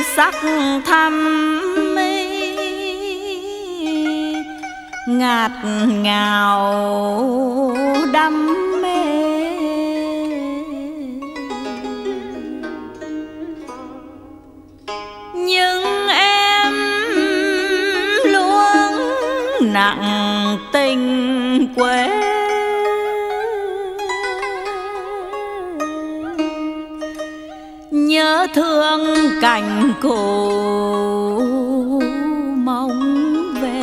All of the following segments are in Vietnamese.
sắc thắm ngạt ngào đam mê. Nhưng em luôn nặng tình quê, nhớ thương cảnh cũ mong về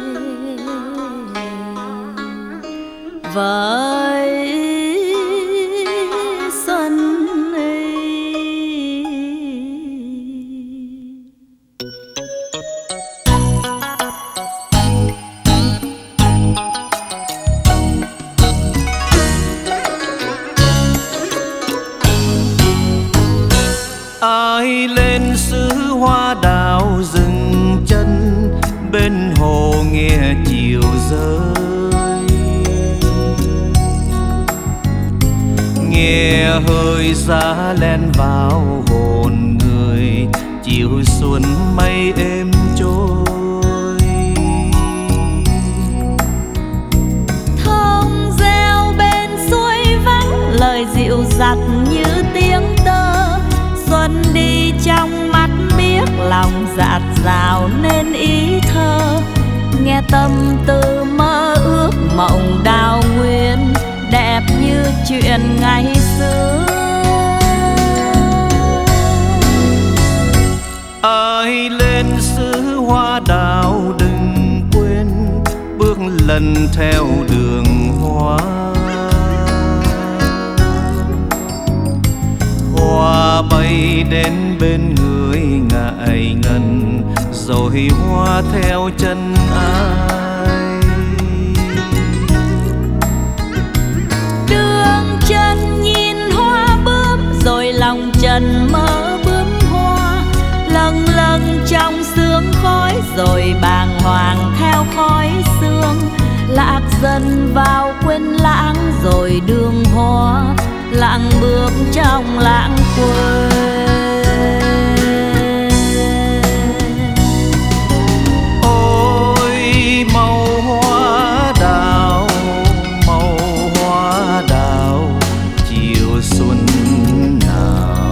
với xuân ấy. Ai lên xứ hoa đào dừng chân bên hồ nghe chiều rơi, nghe hơi giá len vào hồn người, chiều xuân mây êm trôi. Thông reo bên suối vắng, lời dịu dặt như tiếng tơ. Xuân đi trong mắt biếc, lòng dạt dào nên ý thơ. Nghe tâm tư mơ ước mộng đào nguyên, đẹp như chuyện ngày xưa. Ai lên xứ hoa đào đừng quên bước lần theo đường hoa. Hoa bay đến bên người ngại ngần, rồi hoa theo chân ai. Đường chân nhìn hoa bướm, rồi lòng trần mơ bướm hoa. Lâng lâng trong sương khói, rồi bàng hoàng theo khói sương. Lạc dần vào quên lãng, rồi đường hoa lặng bước trong lãng quên. Ôi màu hoa đào, màu hoa đào chiều xuân nào.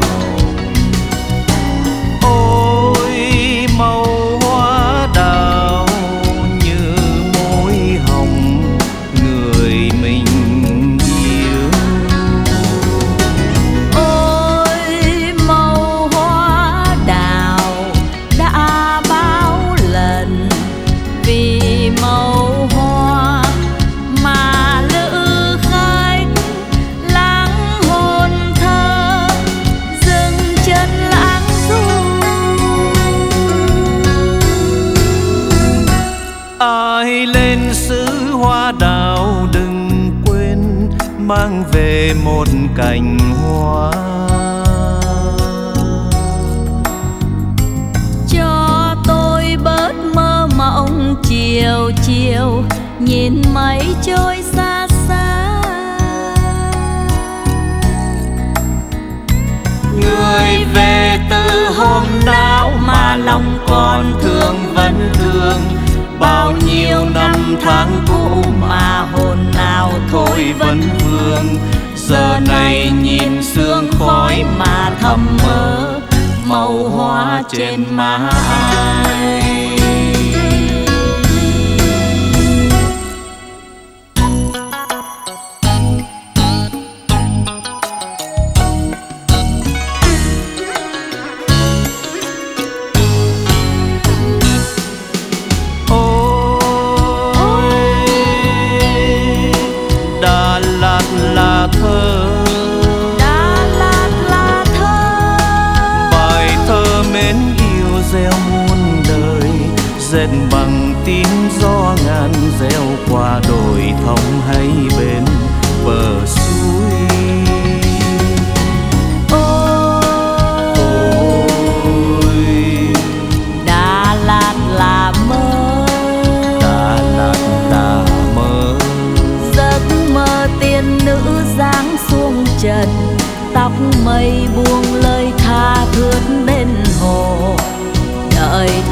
Ôi màu hoa đào như môi hồng người mình yêu. Ôi màu hoa đào đã bao lần vì màu hoa mà lữ khách lãng hồn thơ dừng chân lãng du. Ai lên xứ hoa đào đừng quên mang về một cành hoa. Cho tôi bớt mơ mộng chiều chiều nhìn mây trôi xa xa. Người về từ hôm nào mà lòng còn thương vẫn thương. Bao nhiêu năm tháng cũ mà hồn nào thôi vẫn vương. Giờ này nhìn sương khói mà thầm mơ màu hoa trên má ai. Đà Lạt là thơ, Đà Lạt là thơ, bài thơ mến yêu gieo muôn đời. Dệt bằng tiếng gió ngàn gieo qua đồi thông hay bên bờ suối. ôi Đà Lạt là mơ, Đà Lạt là mơ. giấc mơ tiên nữ giáng xuống trần, tóc mây buông lời tha thướt bên hồ.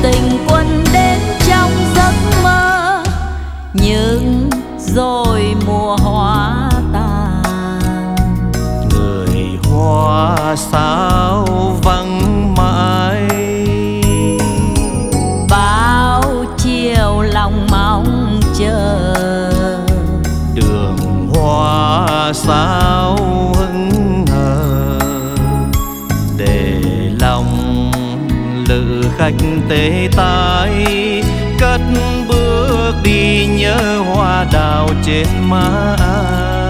tình quân đến trong giấc mơ, nhưng rồi mùa hoa tàn. Người hoa sao vắng mãi, bao chiều lòng mong chờ. đường hoa sao hững hờ, để lòng lữ khách tê tái cất bước đi nhớ hoa đào trên má.